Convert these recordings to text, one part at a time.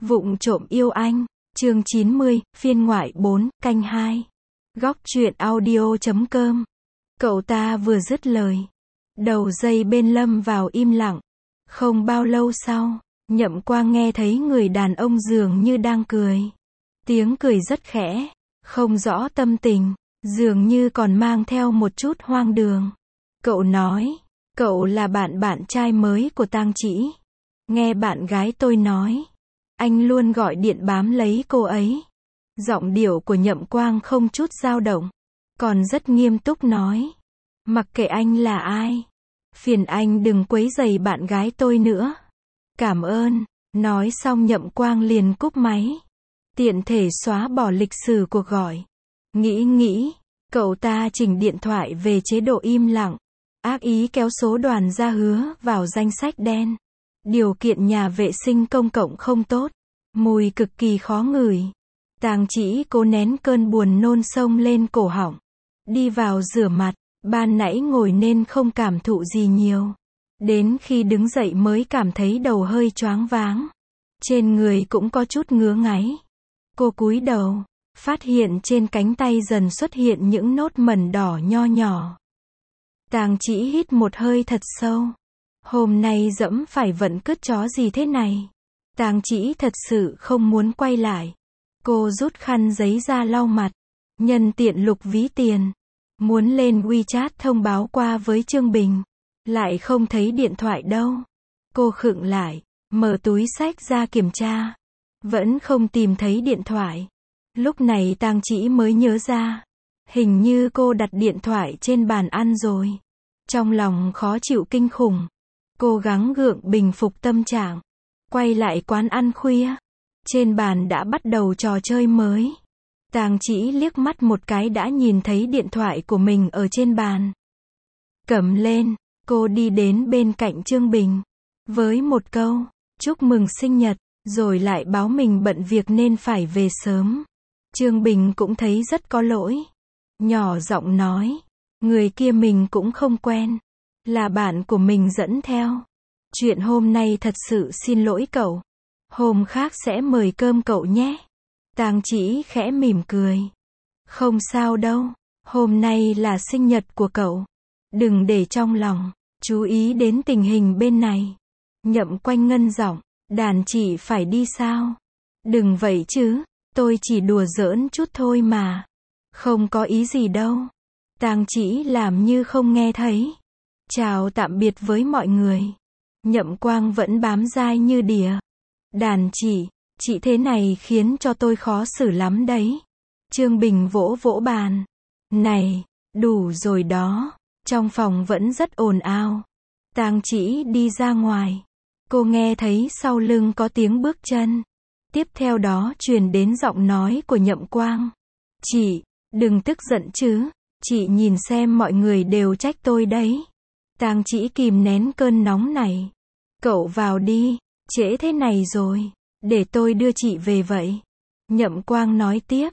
Vụng trộm yêu anh, chương 90, phiên ngoại 4, canh 2. Góc truyện audio.com. Cậu ta vừa dứt lời, đầu dây bên lâm vào im lặng. Không bao lâu sau, Nhậm Quang nghe thấy người đàn ông dường như đang cười. Tiếng cười rất khẽ, không rõ tâm tình, dường như còn mang theo một chút hoang đường. Cậu nói, cậu là bạn trai mới của Tang Chỉ. Nghe bạn gái tôi nói, anh luôn gọi điện bám lấy cô ấy. Giọng điệu của Nhậm Quang không chút dao động, còn rất nghiêm túc nói, mặc kệ anh là ai, phiền anh đừng quấy rầy bạn gái tôi nữa. Cảm ơn. Nói xong Nhậm Quang liền cúp máy, tiện thể xóa bỏ lịch sử cuộc gọi. Nghĩ, cậu ta chỉnh điện thoại về chế độ im lặng, ác ý kéo số Đoàn Gia Hứa vào danh sách đen. Điều kiện nhà vệ sinh công cộng không tốt, mùi cực kỳ khó ngửi. Tang Chỉ cố nén cơn buồn nôn xông lên cổ họng, đi vào rửa mặt. Ban nãy ngồi nên không cảm thụ gì nhiều, đến khi đứng dậy mới cảm thấy đầu hơi choáng váng, trên người cũng có chút ngứa ngáy. Cô cúi đầu, phát hiện trên cánh tay dần xuất hiện những nốt mẩn đỏ nho nhỏ. Tang Chỉ hít một hơi thật sâu. Hôm nay dẫm phải vận cứt chó gì thế này? Tang Chỉ thật sự không muốn quay lại. Cô rút khăn giấy ra lau mặt, nhân tiện lục ví tiền, muốn lên WeChat thông báo qua với Trương Bình, lại không thấy điện thoại đâu. Cô khựng lại, mở túi xách ra kiểm tra, vẫn không tìm thấy điện thoại. Lúc này Tang Chỉ mới nhớ ra, hình như cô đặt điện thoại trên bàn ăn rồi. Trong lòng khó chịu kinh khủng, cố gắng gượng bình phục tâm trạng, quay lại quán ăn khuya. Trên bàn đã bắt đầu trò chơi mới. Tang Chỉ liếc mắt một cái đã nhìn thấy điện thoại của mình ở trên bàn. Cầm lên, cô đi đến bên cạnh Trương Bình, với một câu, chúc mừng sinh nhật, rồi lại báo mình bận việc nên phải về sớm. Trương Bình cũng thấy rất có lỗi, nhỏ giọng nói, người kia mình cũng không quen, là bạn của mình dẫn theo. Chuyện hôm nay thật sự xin lỗi cậu, hôm khác sẽ mời cơm cậu nhé. Tang Chỉ khẽ mỉm cười, không sao đâu, hôm nay là sinh nhật của cậu, đừng để trong lòng, chú ý đến tình hình bên này. Nhậm Quanh ngân giọng, đàn chị phải đi sao? Đừng vậy chứ, tôi chỉ đùa giỡn chút thôi mà, không có ý gì đâu. Tang Chỉ làm như không nghe thấy, chào tạm biệt với mọi người. Nhậm Quang vẫn bám dai như đỉa. Đàn chị thế này khiến cho tôi khó xử lắm đấy. Trương Bình vỗ vỗ bàn. Này, đủ rồi đó. Trong phòng vẫn rất ồn ào. Tang Chỉ đi ra ngoài. Cô nghe thấy sau lưng có tiếng bước chân. Tiếp theo đó truyền đến giọng nói của Nhậm Quang. Chị, đừng tức giận chứ. Chị nhìn xem mọi người đều trách tôi đấy. Tang Chỉ kìm nén cơn nóng này. Cậu vào đi, trễ thế này rồi, để tôi đưa chị về vậy. Nhậm Quang nói tiếp,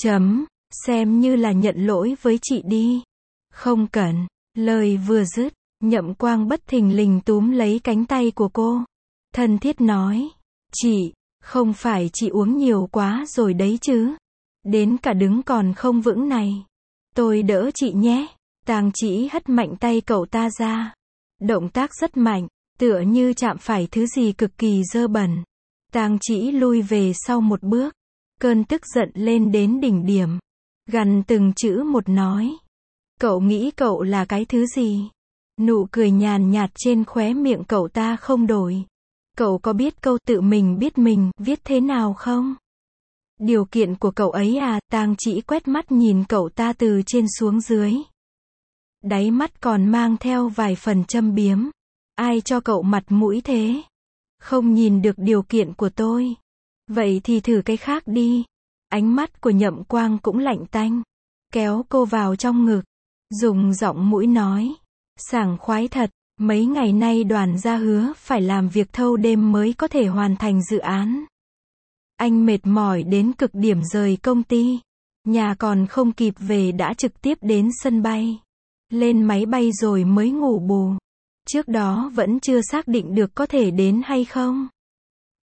xem như là nhận lỗi với chị đi. Không cần. Lời vừa dứt, Nhậm Quang bất thình lình túm lấy cánh tay của cô, thân thiết nói, chị, không phải chị uống nhiều quá rồi đấy chứ, đến cả đứng còn không vững này, tôi đỡ chị nhé. Tang Chỉ hất mạnh tay cậu ta ra, động tác rất mạnh, tựa như chạm phải thứ gì cực kỳ dơ bẩn. Tang Chỉ lui về sau một bước, cơn tức giận lên đến đỉnh điểm, gằn từng chữ một nói, cậu nghĩ cậu là cái thứ gì? Nụ cười nhàn nhạt trên khóe miệng cậu ta không đổi. Cậu có biết câu tự mình biết mình viết thế nào không? Điều kiện của cậu ấy à? Tang Chỉ quét mắt nhìn cậu ta từ trên xuống dưới, đáy mắt còn mang theo vài phần châm biếm. Ai cho cậu mặt mũi thế? Không nhìn được điều kiện của tôi? Vậy thì thử cái khác đi. Ánh mắt của Nhậm Quang cũng lạnh tanh, kéo cô vào trong ngực, dùng giọng mũi nói, sảng khoái thật, mấy ngày nay Đoàn Gia Hứa phải làm việc thâu đêm mới có thể hoàn thành dự án. Anh mệt mỏi đến cực điểm rời công ty, nhà còn không kịp về đã trực tiếp đến sân bay, lên máy bay rồi mới ngủ bù. Trước đó vẫn chưa xác định được có thể đến hay không.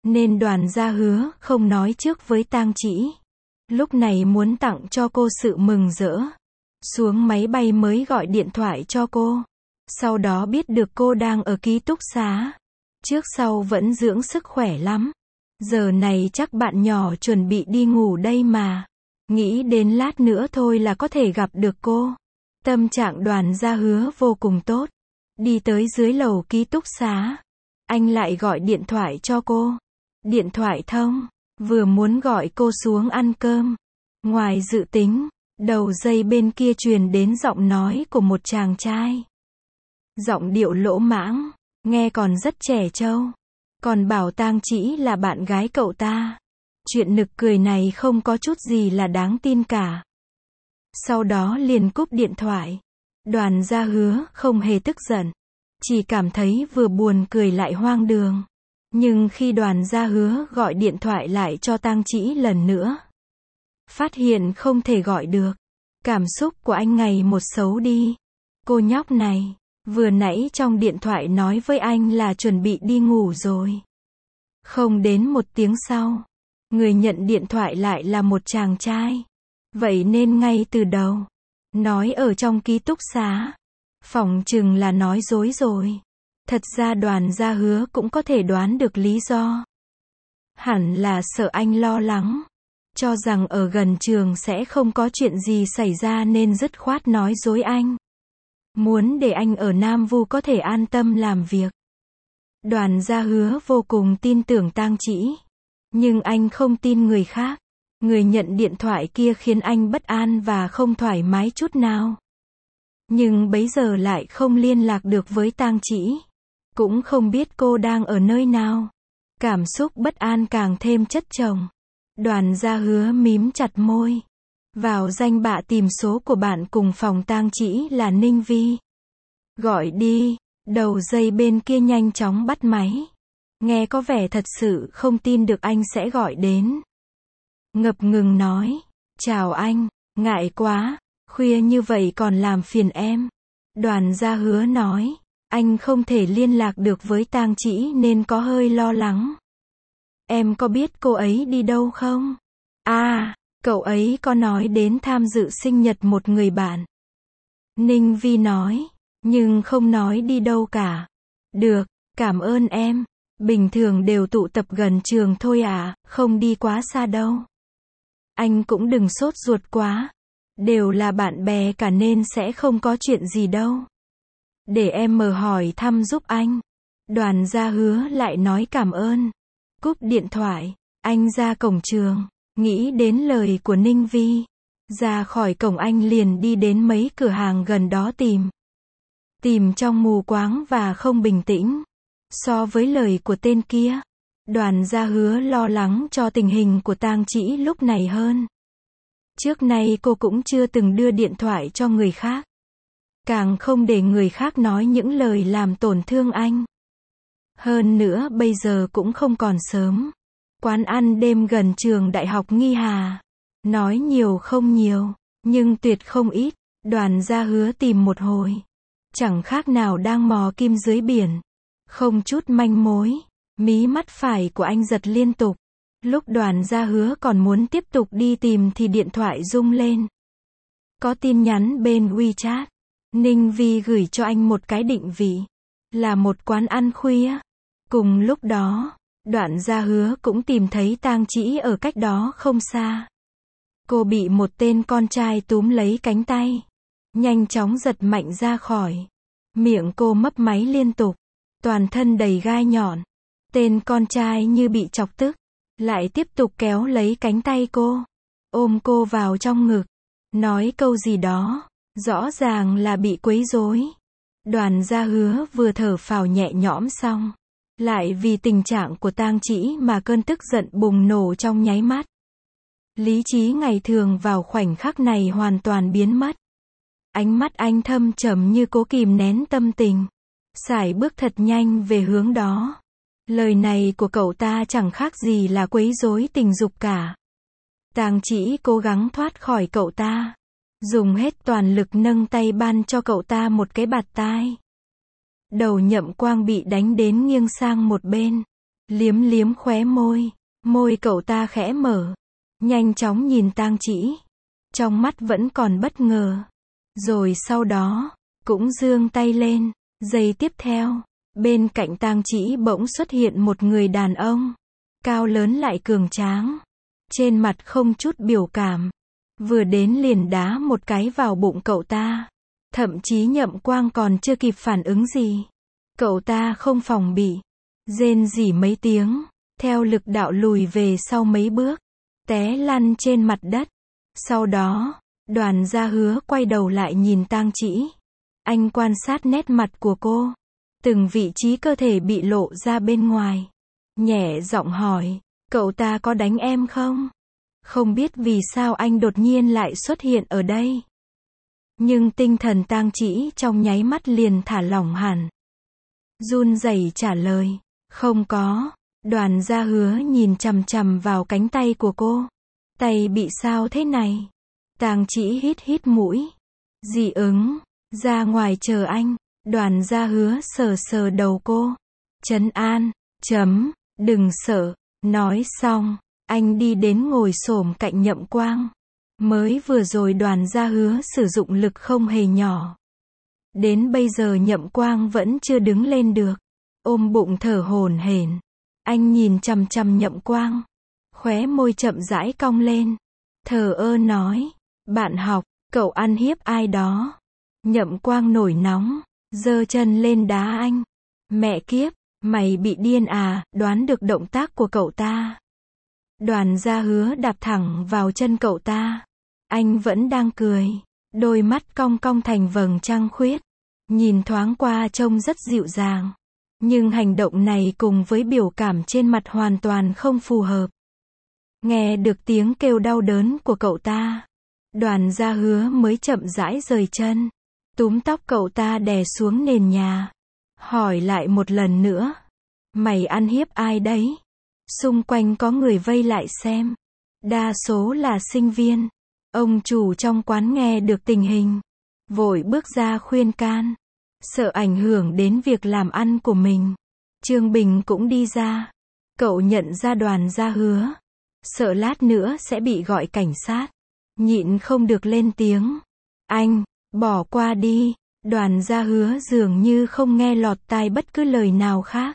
nên Đoàn Gia Hứa không nói trước với Tang Chỉ. Lúc này muốn tặng cho cô sự mừng rỡ. Xuống máy bay mới gọi điện thoại cho cô. Sau đó biết được cô đang ở ký túc xá. Trước sau vẫn dưỡng sức khỏe lắm. Giờ này chắc bạn nhỏ chuẩn bị đi ngủ đây mà. Nghĩ đến lát nữa thôi là có thể gặp được cô. Tâm trạng Đoàn Gia Hứa vô cùng tốt. Đi tới dưới lầu ký túc xá. Anh lại gọi điện thoại cho cô. Điện thoại thông. Vừa muốn gọi cô xuống ăn cơm. Ngoài dự tính, đầu dây bên kia truyền đến giọng nói của một chàng trai. Giọng điệu lỗ mãng, nghe còn rất trẻ trâu. Còn bảo Tang Chỉ là bạn gái cậu ta. Chuyện nực cười này không có chút gì là đáng tin cả. Sau đó liền cúp điện thoại. Đoàn Gia Hứa không hề tức giận. Chỉ cảm thấy vừa buồn cười lại hoang đường. Nhưng khi Đoàn Gia Hứa gọi điện thoại lại cho Tang Chỉ lần nữa. Phát hiện không thể gọi được. Cảm xúc của anh ngày một xấu đi. Cô nhóc này, vừa nãy trong điện thoại nói với anh là chuẩn bị đi ngủ rồi. Không đến một tiếng sau, người nhận điện thoại lại là một chàng trai. Vậy nên ngay từ đầu, nói ở trong ký túc xá, phỏng chừng là nói dối rồi. Thật ra Đoàn Gia Hứa cũng có thể đoán được lý do. Hẳn là sợ anh lo lắng. Cho rằng ở gần trường sẽ không có chuyện gì xảy ra nên dứt khoát nói dối anh. Muốn để anh ở Nam Vu có thể an tâm làm việc. Đoàn Gia Hứa vô cùng tin tưởng Tang Chỉ. Nhưng anh không tin người khác. Người nhận điện thoại kia khiến anh bất an và không thoải mái chút nào. Nhưng bấy giờ lại không liên lạc được với Tang Chỉ. Cũng không biết cô đang ở nơi nào. Cảm xúc bất an càng thêm chất chồng. Đoàn Gia Hứa mím chặt môi. Vào danh bạ tìm số của bạn cùng phòng Tang Chỉ là Ninh Vi. Gọi đi. Đầu dây bên kia nhanh chóng bắt máy. Nghe có vẻ thật sự không tin được anh sẽ gọi đến. Ngập ngừng nói. Chào anh, ngại quá, khuya như vậy còn làm phiền em. Đoàn Gia Hứa nói. Anh không thể liên lạc được với Tang Chỉ nên có hơi lo lắng. Em có biết cô ấy đi đâu không? À, cậu ấy có nói đến tham dự sinh nhật một người bạn. Ninh Vi nói, nhưng không nói đi đâu cả. Được, cảm ơn em. Bình thường đều tụ tập gần trường thôi à, không đi quá xa đâu. Anh cũng đừng sốt ruột quá. Đều là bạn bè cả nên sẽ không có chuyện gì đâu. Để em hỏi thăm giúp anh. Đoàn Gia Hứa lại nói cảm ơn. Cúp điện thoại, anh ra cổng trường, nghĩ đến lời của Ninh Vi. Ra khỏi cổng anh liền đi đến mấy cửa hàng gần đó tìm. Tìm trong mù quáng và không bình tĩnh. So với lời của tên kia, Đoàn Gia Hứa lo lắng cho tình hình của Tang Chỉ lúc này hơn. Trước nay cô cũng chưa từng đưa điện thoại cho người khác. Càng không để người khác nói những lời làm tổn thương anh. Hơn nữa bây giờ cũng không còn sớm. Quán ăn đêm gần trường Đại học Nghi Hà. Nói nhiều không nhiều, nhưng tuyệt không ít. Đoàn Gia Hứa tìm một hồi. Chẳng khác nào đang mò kim dưới biển. Không chút manh mối. Mí mắt phải của anh giật liên tục. Lúc Đoàn Gia Hứa còn muốn tiếp tục đi tìm thì điện thoại rung lên. Có tin nhắn bên WeChat. Ninh Vi gửi cho anh một cái định vị. Là một quán ăn khuya. Cùng lúc đó, Đoàn Gia Hứa cũng tìm thấy Tang Chỉ ở cách đó không xa. Cô bị một tên con trai túm lấy cánh tay. Nhanh chóng giật mạnh ra khỏi. Miệng cô mấp máy liên tục. Toàn thân đầy gai nhọn. Tên con trai như bị chọc tức. Lại tiếp tục kéo lấy cánh tay cô. Ôm cô vào trong ngực. Nói câu gì đó. Rõ ràng là bị quấy rối. Đoàn Gia Hứa vừa thở phào nhẹ nhõm xong. Lại vì tình trạng của Tang Chỉ mà cơn tức giận bùng nổ trong nháy mắt. Lý trí ngày thường vào khoảnh khắc này hoàn toàn biến mất. Ánh mắt anh thâm trầm như cố kìm nén tâm tình. Sải bước thật nhanh về hướng đó. Lời này của cậu ta chẳng khác gì là quấy rối tình dục cả. Tang Chỉ cố gắng thoát khỏi cậu ta. Dùng hết toàn lực nâng tay ban cho cậu ta một cái bạt tai. Đầu Nhậm Quang bị đánh đến nghiêng sang một bên. Liếm liếm khóe môi, môi cậu ta khẽ mở, nhanh chóng nhìn Tang Chỉ, trong mắt vẫn còn bất ngờ. Rồi sau đó, cũng giương tay lên, giây tiếp theo, bên cạnh Tang Chỉ bỗng xuất hiện một người đàn ông, cao lớn lại cường tráng, trên mặt không chút biểu cảm, vừa đến liền đá một cái vào bụng cậu ta. Thậm chí Nhậm Quang còn chưa kịp phản ứng gì, cậu ta không phòng bị, rên rỉ mấy tiếng, theo lực đạo lùi về sau mấy bước, té lăn trên mặt đất. Sau đó, Đoàn Gia Hứa quay đầu lại nhìn Tang Chỉ. Anh quan sát nét mặt của cô, từng vị trí cơ thể bị lộ ra bên ngoài, nhẹ giọng hỏi, cậu ta có đánh em không? Không biết vì sao anh đột nhiên lại xuất hiện ở đây. Nhưng tinh thần Tang Chỉ trong nháy mắt liền thả lỏng hẳn. Run rẩy trả lời, không có. Đoàn Gia Hứa nhìn chằm chằm vào cánh tay của cô. Tay bị sao thế này? Tang Chỉ hít hít mũi. Dị ứng, ra ngoài chờ anh. Đoàn Gia Hứa sờ sờ đầu cô. Trấn an, đừng sợ. Nói xong, anh đi đến ngồi xổm cạnh Nhậm Quang. Mới vừa rồi Đoàn Gia Hứa sử dụng lực không hề nhỏ. Đến bây giờ Nhậm Quang vẫn chưa đứng lên được. Ôm bụng thở hổn hển. Anh nhìn chằm chằm Nhậm Quang. Khóe môi chậm rãi cong lên. Thờ ơ nói. Bạn học, cậu ăn hiếp ai đó. Nhậm Quang nổi nóng. Giơ chân lên đá anh. Mẹ kiếp, mày bị điên à, đoán được động tác của cậu ta. Đoàn Gia Hứa đạp thẳng vào chân cậu ta. Anh vẫn đang cười. Đôi mắt cong cong thành vầng trăng khuyết. Nhìn thoáng qua trông rất dịu dàng. Nhưng hành động này cùng với biểu cảm trên mặt hoàn toàn không phù hợp. Nghe được tiếng kêu đau đớn của cậu ta. Đoàn Gia Hứa mới chậm rãi rời chân. Túm tóc cậu ta đè xuống nền nhà. Hỏi lại một lần nữa. Mày ăn hiếp ai đấy? Xung quanh có người vây lại xem. Đa số là sinh viên. Ông chủ trong quán nghe được tình hình. Vội bước ra khuyên can. Sợ ảnh hưởng đến việc làm ăn của mình. Trương Bình cũng đi ra. Cậu nhận ra Đoàn Gia Hứa. Sợ lát nữa sẽ bị gọi cảnh sát. Nhịn không được lên tiếng. Anh, bỏ qua đi. Đoàn Gia Hứa dường như không nghe lọt tai bất cứ lời nào khác.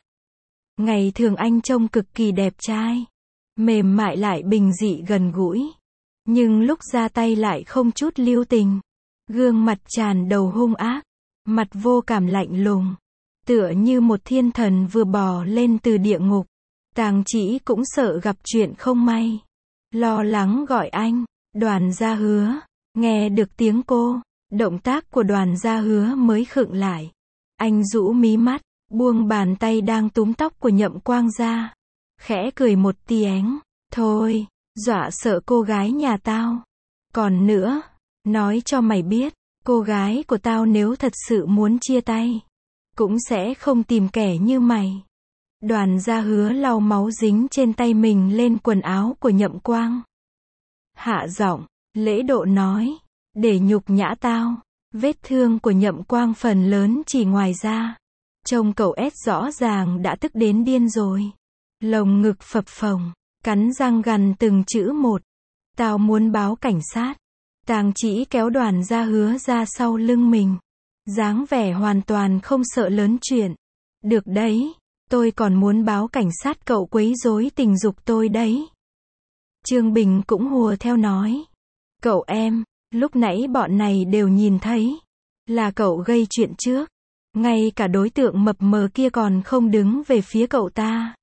Ngày thường anh trông cực kỳ đẹp trai. Mềm mại lại bình dị gần gũi. Nhưng lúc ra tay lại không chút lưu tình. Gương mặt tràn đầu hung ác. Mặt vô cảm lạnh lùng. Tựa như một thiên thần vừa bò lên từ địa ngục. Tang Chỉ cũng sợ gặp chuyện không may. Lo lắng gọi anh. Đoàn Gia Hứa. Nghe được tiếng cô. Động tác của Đoàn Gia Hứa mới khựng lại. Anh rũ mí mắt. Buông bàn tay đang túm tóc của Nhậm Quang ra. Khẽ cười một tiếng. Thôi, dọa sợ cô gái nhà tao. Còn nữa, nói cho mày biết, cô gái của tao nếu thật sự muốn chia tay, cũng sẽ không tìm kẻ như mày. Đoàn Gia Hứa lau máu dính trên tay mình lên quần áo của Nhậm Quang. Hạ giọng, lễ độ nói, để nhục nhã tao. Vết thương của Nhậm Quang phần lớn chỉ ngoài da. Trông cậu S rõ ràng đã tức đến điên rồi. Lồng ngực phập phồng, cắn răng gằn từng chữ một. Tao muốn báo cảnh sát. Tang Chỉ kéo Đoàn Gia Hứa ra sau lưng mình. Dáng vẻ hoàn toàn không sợ lớn chuyện. Được đấy, tôi còn muốn báo cảnh sát cậu quấy rối tình dục tôi đấy. Trương Bình cũng hùa theo nói. Cậu em, lúc nãy bọn này đều nhìn thấy. Là cậu gây chuyện trước. Ngay cả đối tượng mập mờ kia còn không đứng về phía cậu ta.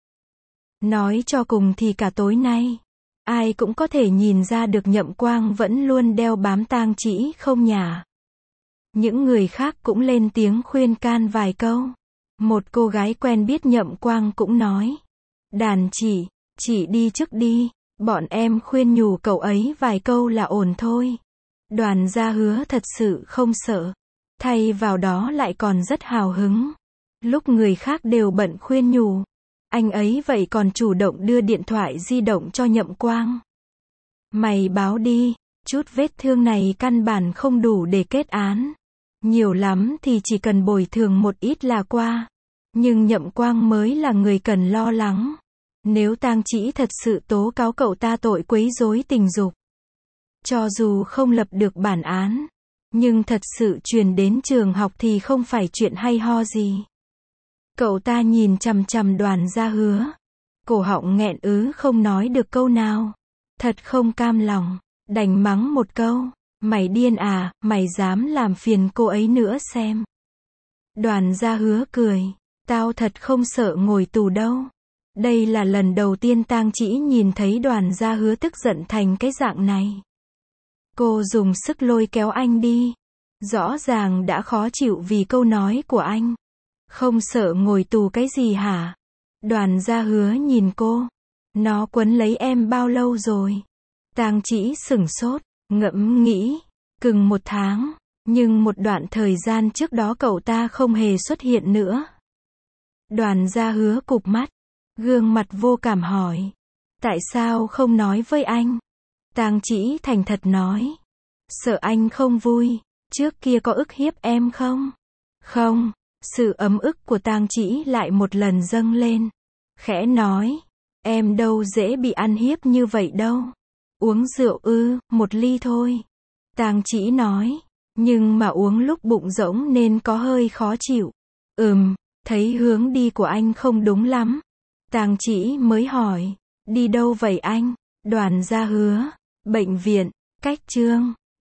Nói cho cùng thì cả tối nay, ai cũng có thể nhìn ra được Nhậm Quang vẫn luôn đeo bám Tang Chỉ không nhả. Những người khác cũng lên tiếng khuyên can vài câu. Một cô gái quen biết Nhậm Quang cũng nói. Đàn chị đi trước đi, bọn em khuyên nhủ cậu ấy vài câu là ổn thôi. Đoàn Gia Hứa thật sự không sợ. Thay vào đó lại còn rất hào hứng. Lúc người khác đều bận khuyên nhủ, anh ấy vậy còn chủ động đưa điện thoại di động cho Nhậm Quang. Mày báo đi, chút vết thương này căn bản không đủ để kết án. Nhiều lắm thì chỉ cần bồi thường một ít là qua. Nhưng Nhậm Quang mới là người cần lo lắng. Nếu Tang Chỉ thật sự tố cáo cậu ta tội quấy rối tình dục, cho dù không lập được bản án, nhưng thật sự truyền đến trường học thì không phải chuyện hay ho gì. Cậu ta nhìn chằm chằm Đoàn Gia Hứa, cổ họng nghẹn ứ không nói được câu nào. Thật không cam lòng, đành mắng một câu, mày điên à, mày dám làm phiền cô ấy nữa xem. Đoàn Gia Hứa cười, tao thật không sợ ngồi tù đâu. Đây là lần đầu tiên Tang Chỉ nhìn thấy Đoàn Gia Hứa tức giận thành cái dạng này. Cô dùng sức lôi kéo anh đi. Rõ ràng đã khó chịu vì câu nói của anh. Không sợ ngồi tù cái gì hả? Đoàn Gia Hứa nhìn cô. Nó quấn lấy em bao lâu rồi? Tang Chỉ sửng sốt, ngẫm nghĩ. Chừng 1 tháng. Nhưng một đoạn thời gian trước đó cậu ta không hề xuất hiện nữa. Đoàn Gia Hứa cụp mắt, gương mặt vô cảm hỏi. Tại sao không nói với anh? Tang Chỉ thành thật nói. Sợ anh không vui. Trước kia có ức hiếp em không? Không. Sự ấm ức của Tang Chỉ lại một lần dâng lên. Khẽ nói. Em đâu dễ bị ăn hiếp như vậy đâu. Uống rượu ư, 1 ly thôi. Tang Chỉ nói. Nhưng mà uống lúc bụng rỗng nên có hơi khó chịu. Thấy hướng đi của anh không đúng lắm. Tang Chỉ mới hỏi. Đi đâu vậy anh? Đoàn Gia Hứa. Bệnh viện. Cách Trương.